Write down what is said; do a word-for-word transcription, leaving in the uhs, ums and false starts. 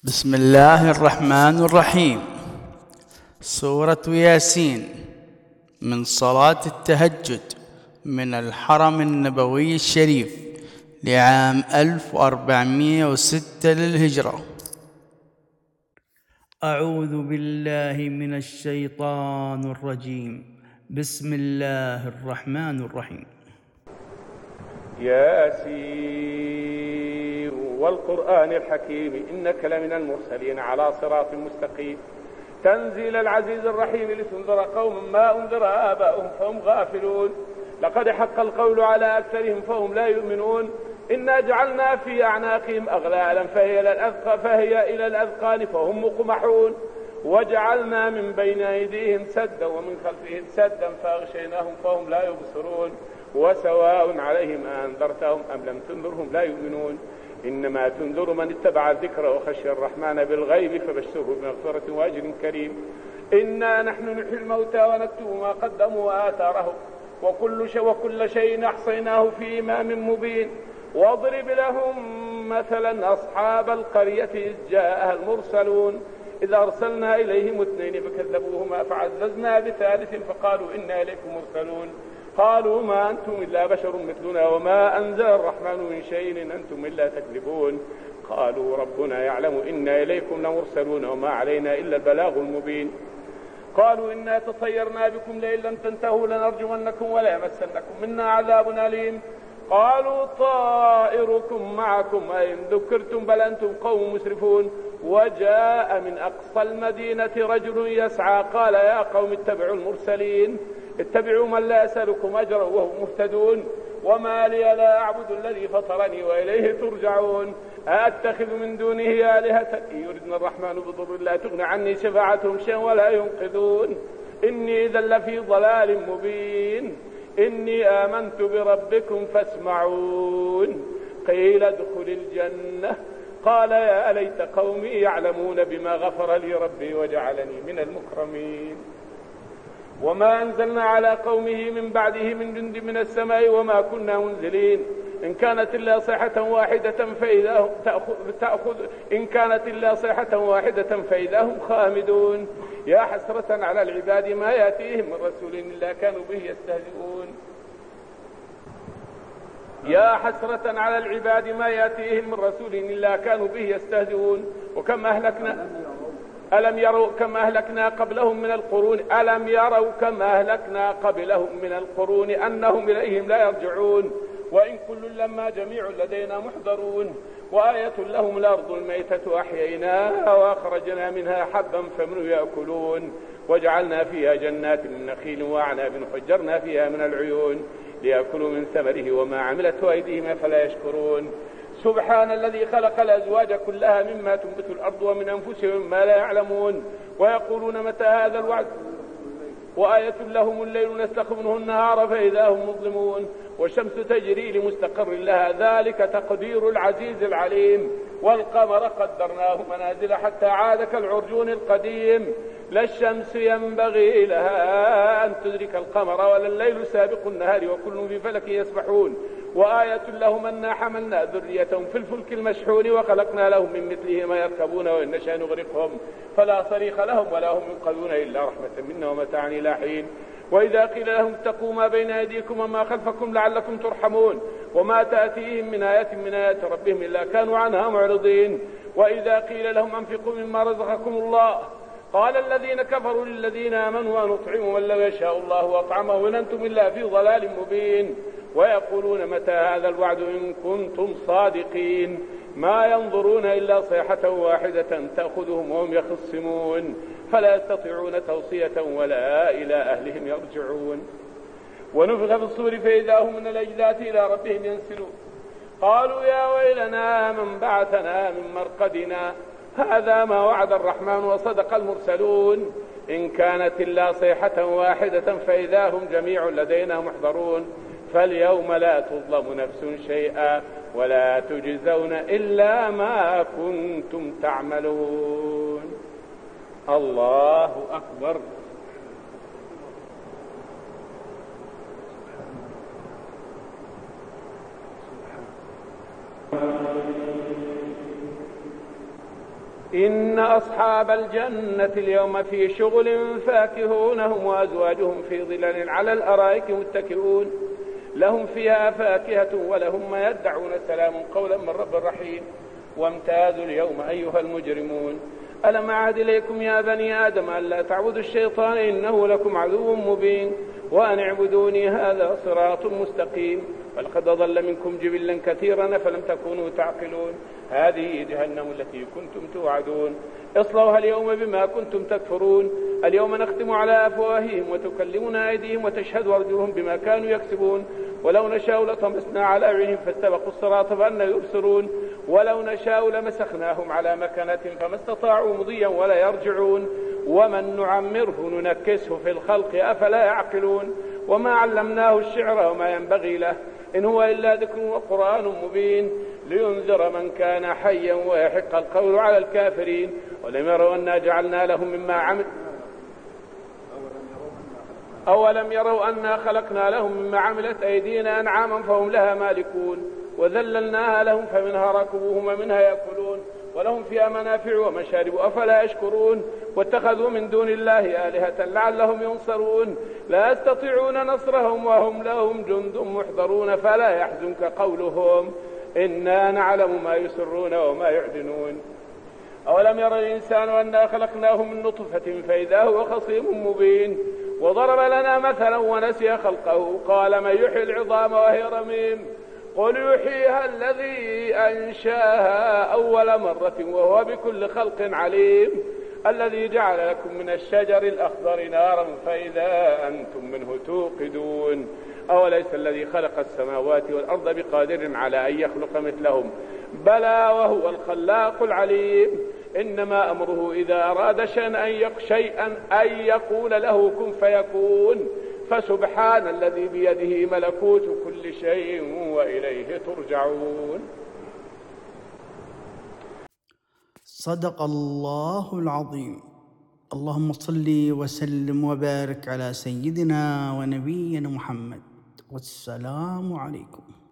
بسم الله الرحمن الرحيم. سورة ياسين من صلاة التهجد من الحرم النبوي الشريف لعام ألف وأربعمائة وستة للهجرة. أعوذ بالله من الشيطان الرجيم. بسم الله الرحمن الرحيم. ياسين والقرآن الحكيم إنك لمن المرسلين على صراط مستقيم تنزيل العزيز الرحيم لتنذر قوم ما أنذر آباؤهم فهم غافلون لقد حق القول على أكثرهم فهم لا يؤمنون إنا جعلنا في أعناقهم أغلالا فهي إلى الأذقان فهي إلى الأذقان فهم مقمحون وجعلنا من بين أيديهم سدا ومن خلفهم سدا فأغشيناهم فهم لا يبصرون وسواء عليهم أنذرتهم أم لم تنذرهم لا يؤمنون إنما تنذر من اتبع الذكر وخشي الرحمن بالغيب فبشره بمغفرة وأجر كريم. إنا نحن نحيي الموتى ونكتب ما قدموا وآثارهم وكل شيء وكل شيء أحصيناه في إمام مبين. واضرب لهم مثلا أصحاب القرية إذ جاءها المرسلون إذ أرسلنا إليهم اثنين فكذبوهما فعززنا بثالث فقالوا إنا إليكم مرسلون قالوا ما أنتم إلا بشر مثلنا وما أنزل الرحمن من شيء إن أنتم إلا تكذبون قالوا ربنا يعلم إنا إليكم لمرسلون وما علينا إلا البلاغ المبين. قالوا إنا تطيرنا بكم لئن لم تنتهوا لنرجمنكم ولا يمسنكم منا عذاب أليم. قالوا طائركم معكم أئن ذكرتم بل أنتم قوم مسرفون. وجاء من أقصى المدينة رجل يسعى قال يا قوم اتبعوا المرسلين اتبعوا من لا يسألكم أجرا وهم مهتدون وما لي لا أعبد الذي فطرني وإليه ترجعون أأتخذ من دونه آلهة إن يردنا الرحمن بضر لا تغن عني شفاعتهم شيئا ولا ينقذون إني إذا لفي ضلال مبين. إني آمنت بربكم فاسمعون قيل ادخل الجنة قال يا ليت قومي يعلمون بما غفر لي ربي وجعلني من المكرمين. وما أنزلنا على قومه من بعده من جند من السماء وما كنا منزلين إن كانت إلا صيحة واحدة فإذا هم تأخذ, تأخذ إن كانت إلا صيحة واحدة فإذا هم خامدون. يا حسرة على العباد ما يأتيهم من رسول إلا كانوا به يستهزئون. يا حسرة على العباد ما يأتيهم من رسول إلا كانوا به يستهزئون. وكم أهلكنا ألم يروا كم أهلكنا قبلهم من القرون ألم يروا كم أهلكنا قبلهم من القرون أنهم إليهم لا يرجعون وإن كل لما جميع لدينا محضرون. وآية لهم الأرض الميتة أحييناها وأخرجنا منها حبا فمنه يأكلون وجعلنا فيها جنات من نخيل وأعناب فجرنا فيها من العيون ليأكلوا من ثمره وما عملته أيديهم فلا يشكرون. سبحان الذي خلق الأزواج كلها مما تنبت الأرض ومن أنفسهم ما لا يعلمون ويقولون متى هذا الوعد وآية لهم الليل نسلخ منه النهار فإذا هم مظلمون والشمس تجري لمستقر لها ذلك تقدير العزيز العليم. والقمر قدرناه منازل حتى عاد كالعرجون القديم لا الشمس ينبغي لها أن تدرك القمر ولا الليل سابق النهار وكل في فلك يسبحون. وآية لهم أنا حملنا ذريتهم في الفلك المشحون وخلقنا لهم من مثله ما يركبون وإن نشاء نغرقهم فلا صريخ لهم ولا هم ينقذون إلا رحمة منا ومتاعا إلى حين. وإذا قيل لهم اتقوا ما بين أيديكم وما خلفكم لعلكم ترحمون وما تأتيهم من آية من آيات ربهم إلا كانوا عنها معرضين. وإذا قيل لهم أنفقوا مما رزقكم الله قال الذين كفروا للذين آمنوا ونطعم من لو يشاء الله وأطعمه إن أنتم إلا في ضلال مبين. ويقولون متى هذا الوعد إن كنتم صادقين ما ينظرون إلا صيحة واحدة تأخذهم وهم يخصمون فلا يستطيعون توصية ولا إلى أهلهم يرجعون. ونفخ في الصور فإذا هم من الأجداث إلى ربهم ينسلون قالوا يا ويلنا من بعثنا من مرقدنا هذا ما وعد الرحمن وصدق المرسلون إن كانت إلا صيحة واحدة فإذا هم جميع لدينا محضرون فاليوم لا تظلم نفس شيئا ولا تجزون إلا ما كنتم تعملون. الله أكبر. إن أصحاب الجنة اليوم في شغل فاكهون هم وأزواجهم في ظلال على الأرائك متكئون لهم فيها فاكهة ولهم ما يدعون سلام قولا من رب رحيم وامتازوا اليوم أيها المجرمون ألم أعهد إليكم يا بني آدم ألا تعبدوا الشيطان إنه لكم عدو مبين وأن اعبدوني هذا صراط مستقيم ولقد ضل منكم جبلا كثيرا فلم تكونوا تعقلون هذه جهنم التي كنتم توعدون اصلوها اليوم بما كنتم تكفرون اليوم نختم على أفواههم وتكلمنا أيديهم وتشهد أرجلهم بما كانوا يكسبون ولو نشاء لطمسنا على أعينهم فاستبقوا الصراط فأنى يبصرون ولو نشاء لمسخناهم على مكانة فما استطاعوا مضيا ولا يرجعون ومن نعمره ننكسه في الخلق أفلا يعقلون وما علمناه الشعر وما ينبغي له إن هو إلا ذكر وقرآن مبين لينذر من كان حيا ويحق القول على الكافرين ولم يروا أنا جعلنا لهم مما عمل أولم يروا أنا خلقنا لهم مما عملت أيدينا أنعاما فهم لها مالكون وذللناها لهم فمنها ركوبهم ومنها يأكلون ولهم فيها منافع ومشارب أفلا يشكرون واتخذوا من دون الله آلهة لعلهم ينصرون لا يستطيعون نصرهم وهم لهم جند محضرون فلا يحزنك قولهم إنا نعلم ما يسرون وما يعلنون أولم ير الإنسان أنا خلقناه من نطفة فإذا هو خصيم مبين وضرب لنا مثلا ونسي خلقه قال من يحيي العظام وهي رميم قل يحييها الذي أنشاها أول مرة وهو بكل خلق عليم الذي جعل لكم من الشجر الأخضر نارا فإذا أنتم منه توقدون أوليس الذي خلق السماوات والأرض بقادر على أن يخلق مثلهم بلى وهو الخلاق العليم إنما أمره إذا أراد شيئا أن يقول له كن فيكون فسبحان الذي بيده ملكوت كل شيء وإليه ترجعون. صدق الله العظيم. اللهم صل وسلم وبارك على سيدنا ونبينا محمد والسلام عليكم.